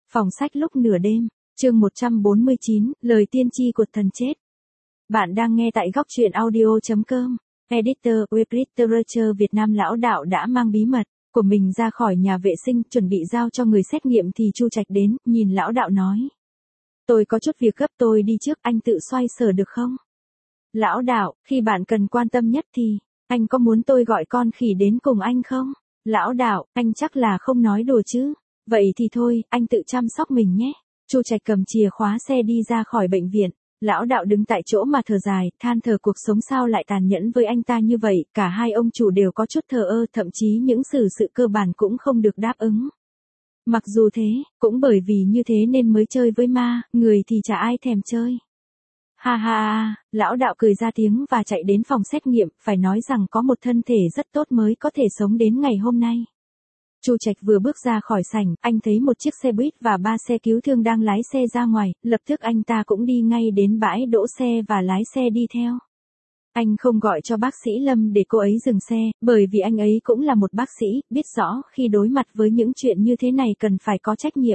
Phòng sách lúc nửa đêm, chương 149, lời tiên tri của thần chết. Bạn đang nghe tại góc truyện audio.com. Editor, web literature Việt Nam. Lão đạo đã mang bí mật của mình ra khỏi nhà vệ sinh, chuẩn bị giao cho người xét nghiệm thì Chu Trạch đến, nhìn lão đạo nói. Tôi có chút việc gấp, tôi đi trước, anh tự xoay sở được không? Lão đạo, khi bạn cần quan tâm nhất thì, anh có muốn tôi gọi con khỉ đến cùng anh không? Lão đạo, anh chắc là không nói đùa chứ? Vậy thì thôi, anh tự chăm sóc mình nhé. Chu Trạch cầm chìa khóa xe đi ra khỏi bệnh viện. Lão đạo đứng tại chỗ mà thở dài, than thở cuộc sống sao lại tàn nhẫn với anh ta như vậy. Cả hai ông chủ đều có chút thờ ơ, thậm chí những sự cơ bản cũng không được đáp ứng. Mặc dù thế, cũng bởi vì như thế nên mới chơi với ma, người thì chả ai thèm chơi. Ha ha ha, lão đạo cười ra tiếng và chạy đến phòng xét nghiệm, phải nói rằng có một thân thể rất tốt mới có thể sống đến ngày hôm nay. Chu Trạch vừa bước ra khỏi sảnh, anh thấy một chiếc xe buýt và 3 xe cứu thương đang lái xe ra ngoài, lập tức anh ta cũng đi ngay đến bãi đỗ xe và lái xe đi theo. Anh không gọi cho bác sĩ Lâm để cô ấy dừng xe, bởi vì anh ấy cũng là một bác sĩ, biết rõ khi đối mặt với những chuyện như thế này cần phải có trách nhiệm.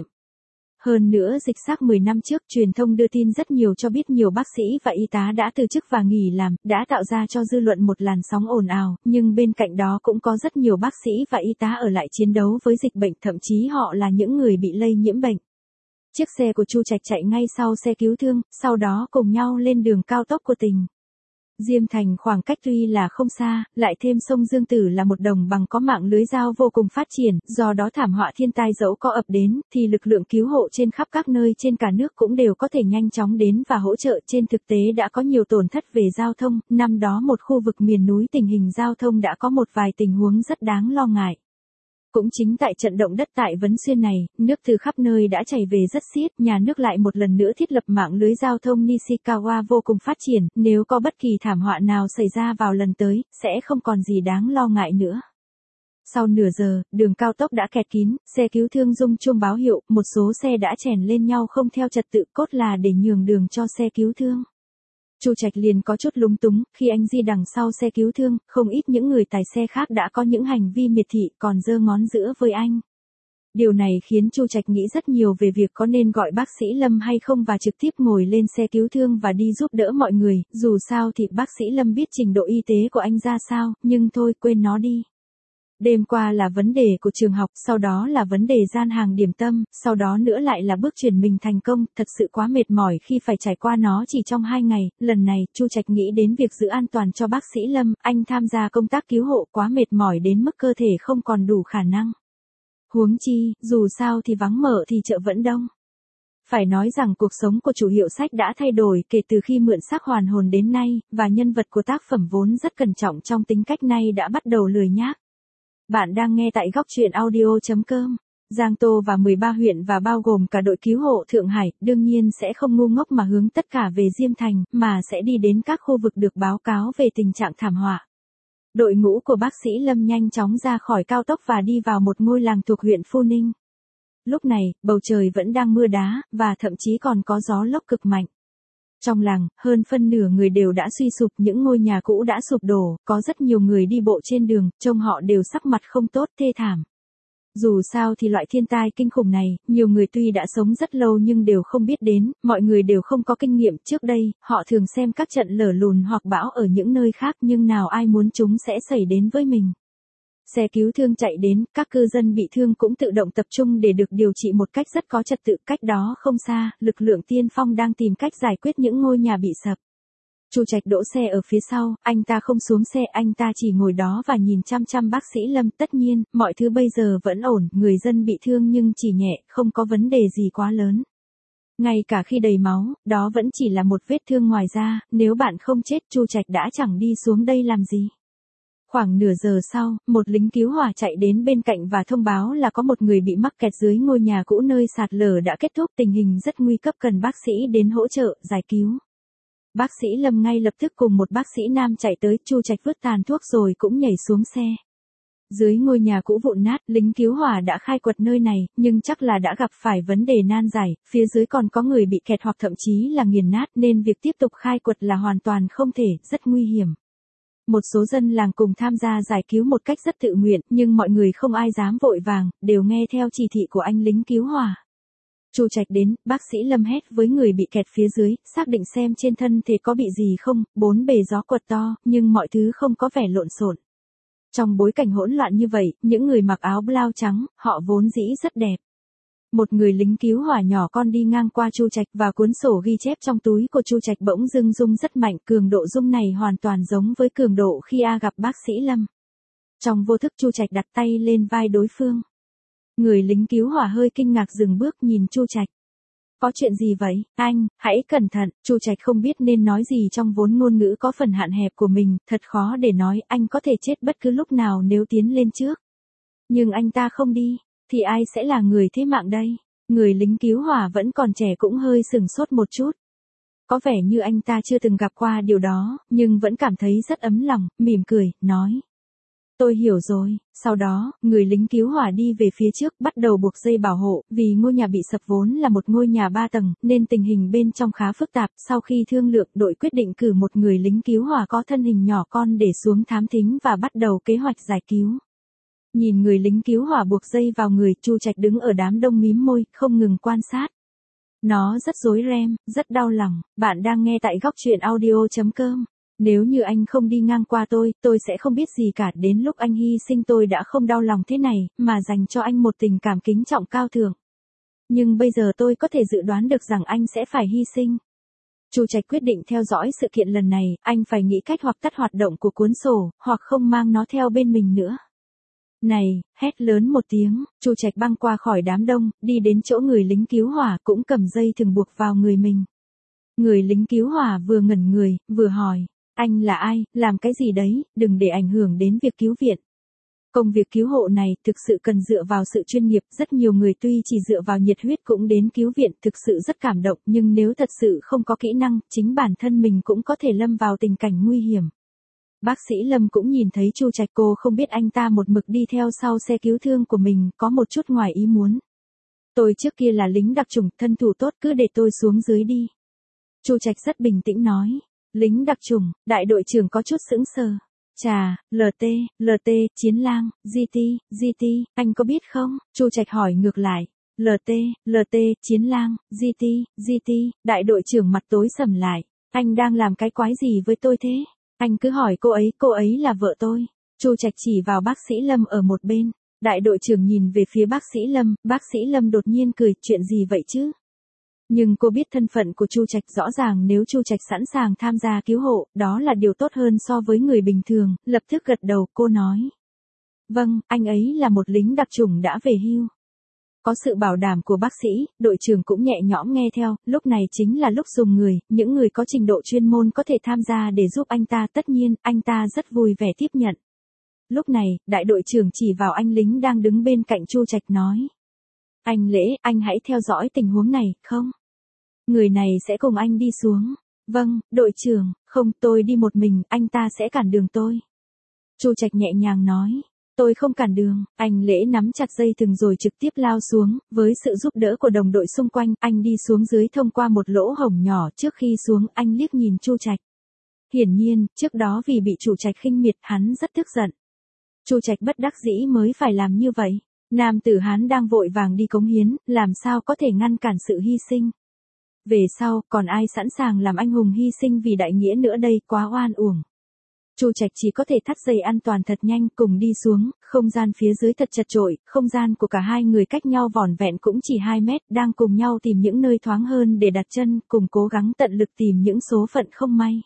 Hơn nữa dịch xác 10 năm trước, truyền thông đưa tin rất nhiều cho biết nhiều bác sĩ và y tá đã từ chức và nghỉ làm, đã tạo ra cho dư luận một làn sóng ồn ào, nhưng bên cạnh đó cũng có rất nhiều bác sĩ và y tá ở lại chiến đấu với dịch bệnh, thậm chí họ là những người bị lây nhiễm bệnh. Chiếc xe của Chu Trạch chạy ngay sau xe cứu thương, sau đó cùng nhau lên đường cao tốc của tỉnh Diêm Thành. Khoảng cách tuy là không xa, lại thêm sông Dương Tử là một đồng bằng có mạng lưới giao vô cùng phát triển, do đó thảm họa thiên tai dẫu có ập đến, thì lực lượng cứu hộ trên khắp các nơi trên cả nước cũng đều có thể nhanh chóng đến và hỗ trợ. Trên thực tế đã có nhiều tổn thất về giao thông, năm đó một khu vực miền núi tình hình giao thông đã có một vài tình huống rất đáng lo ngại. Cũng chính tại trận động đất tại Vấn Xuyên này, nước từ khắp nơi đã chảy về rất xiết, nhà nước lại một lần nữa thiết lập mạng lưới giao thông Nishikawa vô cùng phát triển, nếu có bất kỳ thảm họa nào xảy ra vào lần tới, sẽ không còn gì đáng lo ngại nữa. Sau nửa giờ, đường cao tốc đã kẹt kín, xe cứu thương rung chuông báo hiệu, một số xe đã chèn lên nhau không theo trật tự, cốt là để nhường đường cho xe cứu thương. Chu Trạch liền có chút lúng túng, khi anh di đằng sau xe cứu thương, không ít những người tài xe khác đã có những hành vi miệt thị, còn giơ ngón giữa với anh. Điều này khiến Chu Trạch nghĩ rất nhiều về việc có nên gọi bác sĩ Lâm hay không và trực tiếp ngồi lên xe cứu thương và đi giúp đỡ mọi người, dù sao thì bác sĩ Lâm biết trình độ y tế của anh ra sao, nhưng thôi quên nó đi. Đêm qua là vấn đề của trường học, sau đó là vấn đề gian hàng điểm tâm, sau đó nữa lại là bước chuyển mình thành công, thật sự quá mệt mỏi khi phải trải qua nó chỉ trong 2 ngày, lần này, Chu Trạch nghĩ đến việc giữ an toàn cho bác sĩ Lâm, anh tham gia công tác cứu hộ quá mệt mỏi đến mức cơ thể không còn đủ khả năng. Huống chi, dù sao thì vắng mở thì chợ vẫn đông. Phải nói rằng cuộc sống của chủ hiệu sách đã thay đổi kể từ khi mượn xác hoàn hồn đến nay, và nhân vật của tác phẩm vốn rất cẩn trọng trong tính cách này đã bắt đầu lười nhác. Bạn đang nghe tại góc truyện audio.com. Giang Tô và 13 huyện và bao gồm cả đội cứu hộ Thượng Hải, đương nhiên sẽ không ngu ngốc mà hướng tất cả về Diêm Thành, mà sẽ đi đến các khu vực được báo cáo về tình trạng thảm họa. Đội ngũ của bác sĩ Lâm nhanh chóng ra khỏi cao tốc và đi vào một ngôi làng thuộc huyện Phu Ninh. Lúc này, bầu trời vẫn đang mưa đá, và thậm chí còn có gió lốc cực mạnh. Trong làng, hơn phân nửa người đều đã suy sụp, những ngôi nhà cũ đã sụp đổ, có rất nhiều người đi bộ trên đường, trông họ đều sắc mặt không tốt, thê thảm. Dù sao thì loại thiên tai kinh khủng này, nhiều người tuy đã sống rất lâu nhưng đều không biết đến, mọi người đều không có kinh nghiệm. Trước đây, họ thường xem các trận lở lùn hoặc bão ở những nơi khác nhưng nào ai muốn chúng sẽ xảy đến với mình. Xe cứu thương chạy đến, các cư dân bị thương cũng tự động tập trung để được điều trị một cách rất có trật tự. Cách đó không xa, lực lượng tiên phong đang tìm cách giải quyết những ngôi nhà bị sập. Chu Trạch đỗ xe ở phía sau, anh ta không xuống xe, anh ta chỉ ngồi đó và nhìn chăm chăm bác sĩ Lâm. Tất nhiên, mọi thứ bây giờ vẫn ổn, người dân bị thương nhưng chỉ nhẹ, không có vấn đề gì quá lớn. Ngay cả khi đầy máu, đó vẫn chỉ là một vết thương ngoài da, nếu bạn không chết, Chu Trạch đã chẳng đi xuống đây làm gì. Khoảng nửa giờ sau, một lính cứu hỏa chạy đến bên cạnh và thông báo là có một người bị mắc kẹt dưới ngôi nhà cũ nơi sạt lở đã kết thúc, tình hình rất nguy cấp, cần bác sĩ đến hỗ trợ, giải cứu. Bác sĩ Lâm ngay lập tức cùng một bác sĩ nam chạy tới, Chu Trạch vứt tàn thuốc rồi cũng nhảy xuống xe. Dưới ngôi nhà cũ vụn nát, lính cứu hỏa đã khai quật nơi này, nhưng chắc là đã gặp phải vấn đề nan giải, phía dưới còn có người bị kẹt hoặc thậm chí là nghiền nát nên việc tiếp tục khai quật là hoàn toàn không thể, rất nguy hiểm. Một số dân làng cùng tham gia giải cứu một cách rất tự nguyện, nhưng mọi người không ai dám vội vàng, đều nghe theo chỉ thị của anh lính cứu hỏa. Chu Trạch đến, bác sĩ Lâm hét với người bị kẹt phía dưới, xác định xem trên thân thể có bị gì không, bốn bề gió quật to, nhưng mọi thứ không có vẻ lộn xộn. Trong bối cảnh hỗn loạn như vậy, những người mặc áo blau trắng, họ vốn dĩ rất đẹp. Một người lính cứu hỏa nhỏ con đi ngang qua Chu Trạch và cuốn sổ ghi chép trong túi của Chu Trạch bỗng dưng rung rất mạnh, cường độ rung này hoàn toàn giống với cường độ khi gặp bác sĩ Lâm. Trong vô thức Chu Trạch đặt tay lên vai đối phương. Người lính cứu hỏa hơi kinh ngạc dừng bước nhìn Chu Trạch. Có chuyện gì vậy, anh, hãy cẩn thận, Chu Trạch không biết nên nói gì trong vốn ngôn ngữ có phần hạn hẹp của mình, thật khó để nói, anh có thể chết bất cứ lúc nào nếu tiến lên trước. Nhưng anh ta không đi, thì ai sẽ là người thế mạng đây? Người lính cứu hỏa vẫn còn trẻ cũng hơi sừng sốt một chút. Có vẻ như anh ta chưa từng gặp qua điều đó, nhưng vẫn cảm thấy rất ấm lòng, mỉm cười, nói. Tôi hiểu rồi, sau đó, người lính cứu hỏa đi về phía trước bắt đầu buộc dây bảo hộ, vì ngôi nhà bị sập vốn là một ngôi nhà 3 tầng, nên tình hình bên trong khá phức tạp, sau khi thương lượng đội quyết định cử một người lính cứu hỏa có thân hình nhỏ con để xuống thám thính và bắt đầu kế hoạch giải cứu. Nhìn người lính cứu hỏa buộc dây vào người, Chu Trạch đứng ở đám đông mím môi, không ngừng quan sát. Nó rất rối ren, rất đau lòng, bạn đang nghe tại góc truyện audio.com. Nếu như anh không đi ngang qua tôi sẽ không biết gì cả, đến lúc anh hy sinh tôi đã không đau lòng thế này, mà dành cho anh một tình cảm kính trọng cao thượng. Nhưng bây giờ tôi có thể dự đoán được rằng anh sẽ phải hy sinh. Chu Trạch quyết định theo dõi sự kiện lần này, anh phải nghĩ cách hoặc tắt hoạt động của cuốn sổ, hoặc không mang nó theo bên mình nữa. Này, hét lớn một tiếng, Chu Trạch băng qua khỏi đám đông, đi đến chỗ người lính cứu hỏa cũng cầm dây thừng buộc vào người mình. Người lính cứu hỏa vừa ngẩn người, vừa hỏi. Anh là ai, làm cái gì đấy, đừng để ảnh hưởng đến việc cứu viện. Công việc cứu hộ này thực sự cần dựa vào sự chuyên nghiệp, rất nhiều người tuy chỉ dựa vào nhiệt huyết cũng đến cứu viện, thực sự rất cảm động, nhưng nếu thật sự không có kỹ năng, chính bản thân mình cũng có thể lâm vào tình cảnh nguy hiểm. Bác sĩ Lâm cũng nhìn thấy Chu Trạch, cô không biết anh ta một mực đi theo sau xe cứu thương của mình, có một chút ngoài ý muốn. Tôi trước kia là lính đặc chủng, thân thủ tốt, cứ để tôi xuống dưới đi. Chu Trạch rất bình tĩnh nói. Lính đặc chủng, đại đội trưởng có chút sững sờ. Chà, LT, Chiến Lang, GT, anh có biết không? Chu Trạch hỏi ngược lại. LT, Chiến Lang, GT, đại đội trưởng mặt tối sầm lại. Anh đang làm cái quái gì với tôi thế? Anh cứ hỏi cô ấy là vợ tôi. Chu Trạch chỉ vào bác sĩ Lâm ở một bên. Đại đội trưởng nhìn về phía bác sĩ Lâm đột nhiên cười, chuyện gì vậy chứ? Nhưng cô biết thân phận của Chu Trạch, rõ ràng nếu Chu Trạch sẵn sàng tham gia cứu hộ, đó là điều tốt hơn so với người bình thường, lập tức gật đầu, cô nói. Vâng, anh ấy là một lính đặc chủng đã về hưu. Có sự bảo đảm của bác sĩ, đội trưởng cũng nhẹ nhõm nghe theo, lúc này chính là lúc dùng người, những người có trình độ chuyên môn có thể tham gia để giúp anh ta, tất nhiên, anh ta rất vui vẻ tiếp nhận. Lúc này, đại đội trưởng chỉ vào anh lính đang đứng bên cạnh Chu Trạch nói. Anh Lễ, anh hãy theo dõi tình huống này, không? Người này sẽ cùng anh đi xuống. Vâng, đội trưởng, không, tôi đi một mình, anh ta sẽ cản đường tôi. Chu Trạch nhẹ nhàng nói. Tôi không cản đường, anh Lễ nắm chặt dây thừng rồi trực tiếp lao xuống, với sự giúp đỡ của đồng đội xung quanh, anh đi xuống dưới thông qua một lỗ hổng nhỏ, trước khi xuống, anh liếc nhìn Chu Trạch. Hiển nhiên, trước đó vì bị Chu Trạch khinh miệt, hắn rất tức giận. Chu Trạch bất đắc dĩ mới phải làm như vậy. Nam tử Hán đang vội vàng đi cống hiến, làm sao có thể ngăn cản sự hy sinh. Về sau, còn ai sẵn sàng làm anh hùng hy sinh vì đại nghĩa nữa đây, quá oan uổng. Chu Trạch chỉ có thể thắt dây an toàn thật nhanh, cùng đi xuống, không gian phía dưới thật chật chội, không gian của cả hai người cách nhau vỏn vẹn cũng chỉ 2 mét, đang cùng nhau tìm những nơi thoáng hơn để đặt chân, cùng cố gắng tận lực tìm những số phận không may.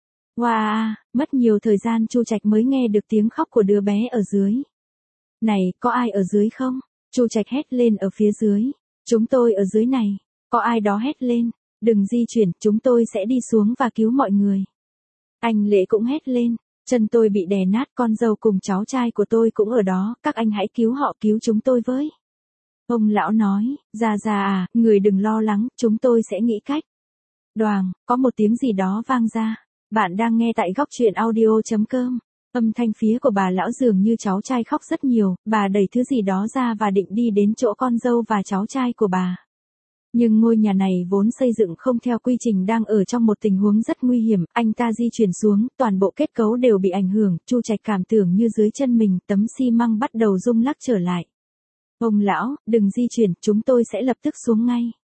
Wow, mất nhiều thời gian Chu Trạch mới nghe được tiếng khóc của đứa bé ở dưới. Này, có ai ở dưới không? Chu Trạch hét lên ở phía dưới. Chúng tôi ở dưới này. Có ai đó hét lên. Đừng di chuyển, chúng tôi sẽ đi xuống và cứu mọi người. Anh Lễ cũng hét lên. Chân tôi bị đè nát, con dâu cùng cháu trai của tôi cũng ở đó, các anh hãy cứu họ, cứu chúng tôi với. Ông lão nói, già à, người đừng lo lắng, chúng tôi sẽ nghĩ cách. Đoàng, có một tiếng gì đó vang ra. Bạn đang nghe tại góc truyện audio.com. Âm thanh phía của bà lão dường như cháu trai khóc rất nhiều, bà đẩy thứ gì đó ra và định đi đến chỗ con dâu và cháu trai của bà. Nhưng ngôi nhà này vốn xây dựng không theo quy trình, đang ở trong một tình huống rất nguy hiểm, anh ta di chuyển xuống, toàn bộ kết cấu đều bị ảnh hưởng, Chu Trạch cảm tưởng như dưới chân mình, tấm xi măng bắt đầu rung lắc trở lại. Ông lão, đừng di chuyển, chúng tôi sẽ lập tức xuống ngay.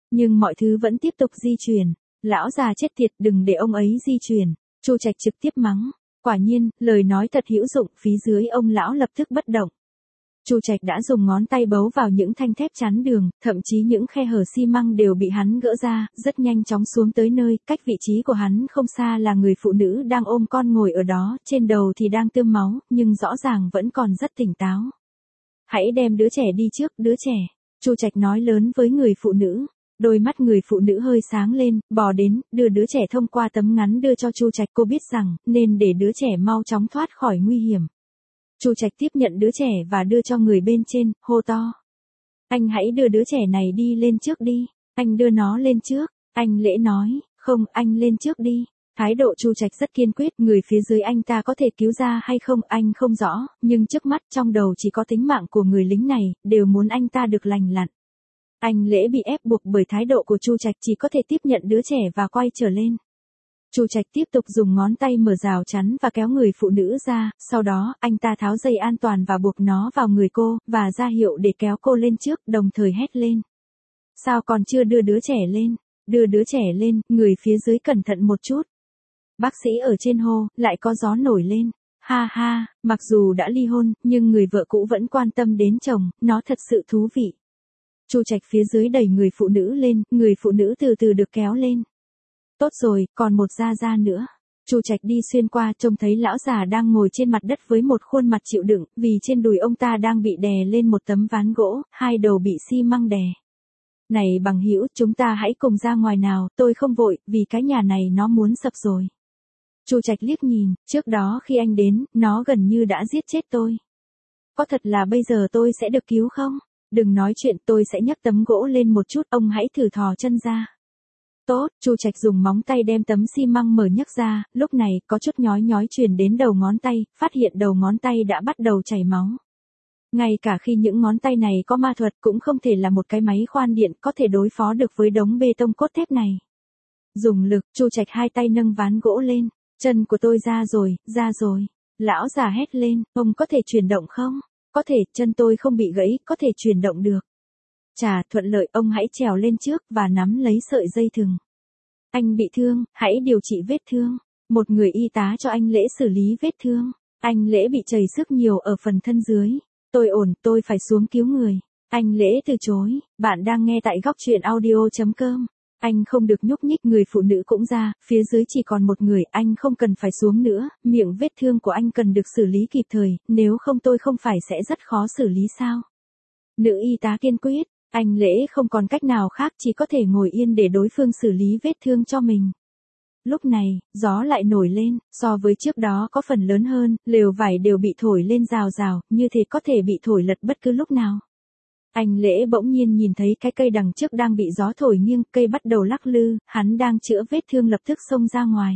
Nhưng mọi thứ vẫn tiếp tục di chuyển. Lão già chết tiệt, đừng để ông ấy di chuyển. Chu Trạch trực tiếp mắng. Quả nhiên, lời nói thật hữu dụng, phía dưới ông lão lập tức bất động. Chu Trạch đã dùng ngón tay bấu vào những thanh thép chắn đường, thậm chí những khe hở xi măng đều bị hắn gỡ ra, rất nhanh chóng xuống tới nơi, cách vị trí của hắn không xa là người phụ nữ đang ôm con ngồi ở đó, trên đầu thì đang tươm máu, nhưng rõ ràng vẫn còn rất tỉnh táo. Hãy đem đứa trẻ đi trước, đứa trẻ. Chu Trạch nói lớn với người phụ nữ. Đôi mắt người phụ nữ hơi sáng lên, bò đến, đưa đứa trẻ thông qua tấm ngắn đưa cho Chu Trạch. Cô biết rằng, nên để đứa trẻ mau chóng thoát khỏi nguy hiểm. Chu Trạch tiếp nhận đứa trẻ và đưa cho người bên trên, hô to. Anh hãy đưa đứa trẻ này đi lên trước đi. Anh đưa nó lên trước. Anh Lễ nói, không, anh lên trước đi. Thái độ Chu Trạch rất kiên quyết, người phía dưới anh ta có thể cứu ra hay không anh không rõ, nhưng trước mắt trong đầu chỉ có tính mạng của người lính này, đều muốn anh ta được lành lặn. Anh Lễ bị ép buộc bởi thái độ của Chu Trạch, chỉ có thể tiếp nhận đứa trẻ và quay trở lên. Chu Trạch tiếp tục dùng ngón tay mở rào chắn và kéo người phụ nữ ra, sau đó, anh ta tháo dây an toàn và buộc nó vào người cô, và ra hiệu để kéo cô lên trước, đồng thời hét lên. Sao còn chưa đưa đứa trẻ lên? Đưa đứa trẻ lên, người phía dưới cẩn thận một chút. Bác sĩ ở trên hô, lại có gió nổi lên. Ha ha, mặc dù đã ly hôn, nhưng người vợ cũ vẫn quan tâm đến chồng, nó thật sự thú vị. Chu Trạch phía dưới đẩy người phụ nữ lên, người phụ nữ từ từ được kéo lên. Tốt rồi, còn một da nữa. Chu Trạch đi xuyên qua, trông thấy lão già đang ngồi trên mặt đất với một khuôn mặt chịu đựng, vì trên đùi ông ta đang bị đè lên một tấm ván gỗ, hai đầu bị xi măng đè. Này bằng hữu, chúng ta hãy cùng ra ngoài nào, tôi không vội, vì cái nhà này nó muốn sập rồi. Chu Trạch liếc nhìn, trước đó khi anh đến, nó gần như đã giết chết tôi. Có thật là bây giờ tôi sẽ được cứu không? Đừng nói chuyện, tôi sẽ nhấc tấm gỗ lên một chút, ông hãy thử thò chân ra. Tốt, Chu Trạch dùng móng tay đem tấm xi măng mở nhấc ra, lúc này, có chút nhói nhói truyền đến đầu ngón tay, phát hiện đầu ngón tay đã bắt đầu chảy máu. Ngay cả khi những ngón tay này có ma thuật cũng không thể là một cái máy khoan điện có thể đối phó được với đống bê tông cốt thép này. Dùng lực, Chu Trạch hai tay nâng ván gỗ lên, chân của tôi ra rồi, ra rồi. Lão già hét lên, ông có thể chuyển động không? Có thể, chân tôi không bị gãy, có thể chuyển động được. Chà, thuận lợi, ông hãy trèo lên trước và nắm lấy sợi dây thừng. Anh bị thương, hãy điều trị vết thương. Một người y tá cho anh Lễ xử lý vết thương. Anh Lễ bị chảy xước nhiều ở phần thân dưới. Tôi ổn, tôi phải xuống cứu người. Anh Lễ từ chối, bạn đang nghe tại góc truyện audio.com. Anh không được nhúc nhích, người phụ nữ cũng ra, phía dưới chỉ còn một người, anh không cần phải xuống nữa, miệng vết thương của anh cần được xử lý kịp thời, nếu không tôi không phải sẽ rất khó xử lý sao? Nữ y tá kiên quyết, anh Lễ không còn cách nào khác, chỉ có thể ngồi yên để đối phương xử lý vết thương cho mình. Lúc này, gió lại nổi lên, so với trước đó có phần lớn hơn, lều vải đều bị thổi lên rào rào, như thế có thể bị thổi lật bất cứ lúc nào. Anh Lễ bỗng nhiên nhìn thấy cái cây đằng trước đang bị gió thổi nghiêng, cây bắt đầu lắc lư, hắn đang chữa vết thương lập tức xông ra ngoài.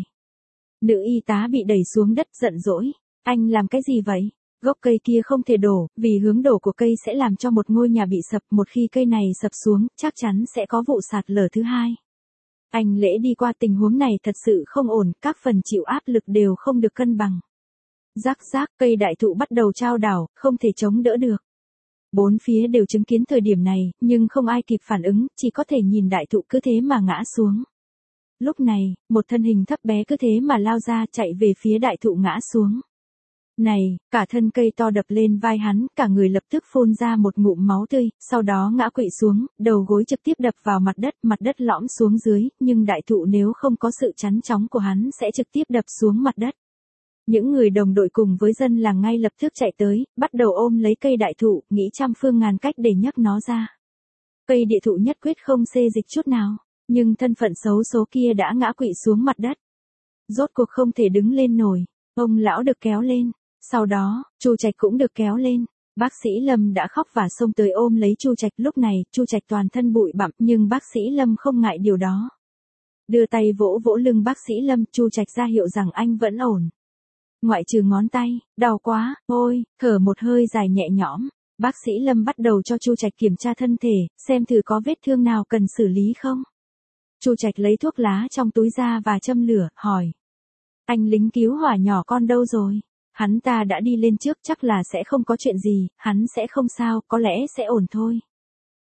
Nữ y tá bị đẩy xuống đất giận dỗi. Anh làm cái gì vậy? Gốc cây kia không thể đổ, vì hướng đổ của cây sẽ làm cho một ngôi nhà bị sập, một khi cây này sập xuống, chắc chắn sẽ có vụ sạt lở thứ hai. Anh Lễ đi qua tình huống này thật sự không ổn, các phần chịu áp lực đều không được cân bằng. Rắc rác, cây đại thụ bắt đầu chao đảo, không thể chống đỡ được. Bốn phía đều chứng kiến thời điểm này, nhưng không ai kịp phản ứng, chỉ có thể nhìn đại thụ cứ thế mà ngã xuống. Lúc này, một thân hình thấp bé cứ thế mà lao ra, chạy về phía đại thụ ngã xuống. Này, cả thân cây to đập lên vai hắn, cả người lập tức phun ra một ngụm máu tươi, sau đó ngã quỵ xuống, đầu gối trực tiếp đập vào mặt đất lõm xuống dưới, nhưng đại thụ nếu không có sự chắn chóng của hắn sẽ trực tiếp đập xuống mặt đất. Những người đồng đội cùng với dân làng ngay lập tức chạy tới, bắt đầu ôm lấy cây đại thụ, nghĩ trăm phương ngàn cách để nhấc nó ra. Cây địa thụ nhất quyết không xê dịch chút nào, nhưng thân phận xấu số kia đã ngã quỵ xuống mặt đất. Rốt cuộc không thể đứng lên nổi, ông lão được kéo lên, sau đó, Chu Trạch cũng được kéo lên. Bác sĩ Lâm đã khóc và xông tới ôm lấy Chu Trạch, lúc này, Chu Trạch toàn thân bụi bặm, nhưng bác sĩ Lâm không ngại điều đó. Đưa tay vỗ vỗ lưng bác sĩ Lâm, Chu Trạch ra hiệu rằng anh vẫn ổn. Ngoại trừ ngón tay, đau quá, ôi, thở một hơi dài nhẹ nhõm. Bác sĩ Lâm bắt đầu cho Chu Trạch kiểm tra thân thể, xem thử có vết thương nào cần xử lý không. Chu Trạch lấy thuốc lá trong túi ra và châm lửa, hỏi. Anh lính cứu hỏa nhỏ con đâu rồi? Hắn ta đã đi lên trước, chắc là sẽ không có chuyện gì, hắn sẽ không sao, có lẽ sẽ ổn thôi.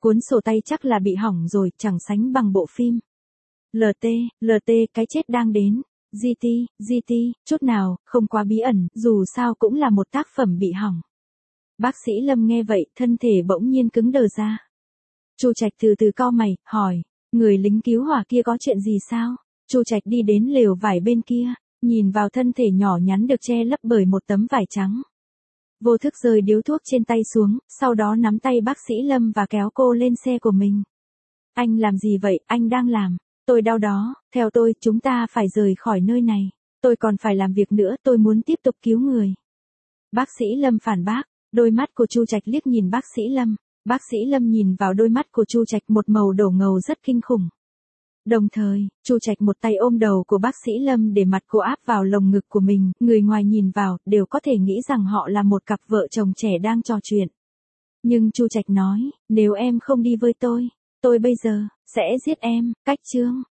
Cuốn sổ tay chắc là bị hỏng rồi, chẳng sánh bằng bộ phim. LT, cái chết đang đến. GT, chút nào, không quá bí ẩn, dù sao cũng là một tác phẩm bị hỏng. Bác sĩ Lâm nghe vậy, thân thể bỗng nhiên cứng đờ ra. Chu Trạch từ từ cau mày, hỏi, người lính cứu hỏa kia có chuyện gì sao? Chu Trạch đi đến lều vải bên kia, nhìn vào thân thể nhỏ nhắn được che lấp bởi một tấm vải trắng. Vô thức rơi điếu thuốc trên tay xuống, sau đó nắm tay bác sĩ Lâm và kéo cô lên xe của mình. Anh làm gì vậy, anh đang làm. Tôi đau đó, theo tôi, chúng ta phải rời khỏi nơi này. Tôi còn phải làm việc nữa, tôi muốn tiếp tục cứu người. Bác sĩ Lâm phản bác, đôi mắt của Chu Trạch liếc nhìn bác sĩ Lâm. Bác sĩ Lâm nhìn vào đôi mắt của Chu Trạch, một màu đổ ngầu rất kinh khủng. Đồng thời, Chu Trạch một tay ôm đầu của bác sĩ Lâm để mặt cô áp vào lồng ngực của mình, người ngoài nhìn vào, đều có thể nghĩ rằng họ là một cặp vợ chồng trẻ đang trò chuyện. Nhưng Chu Trạch nói, nếu em không đi với tôi bây giờ, sẽ giết em. Cách chương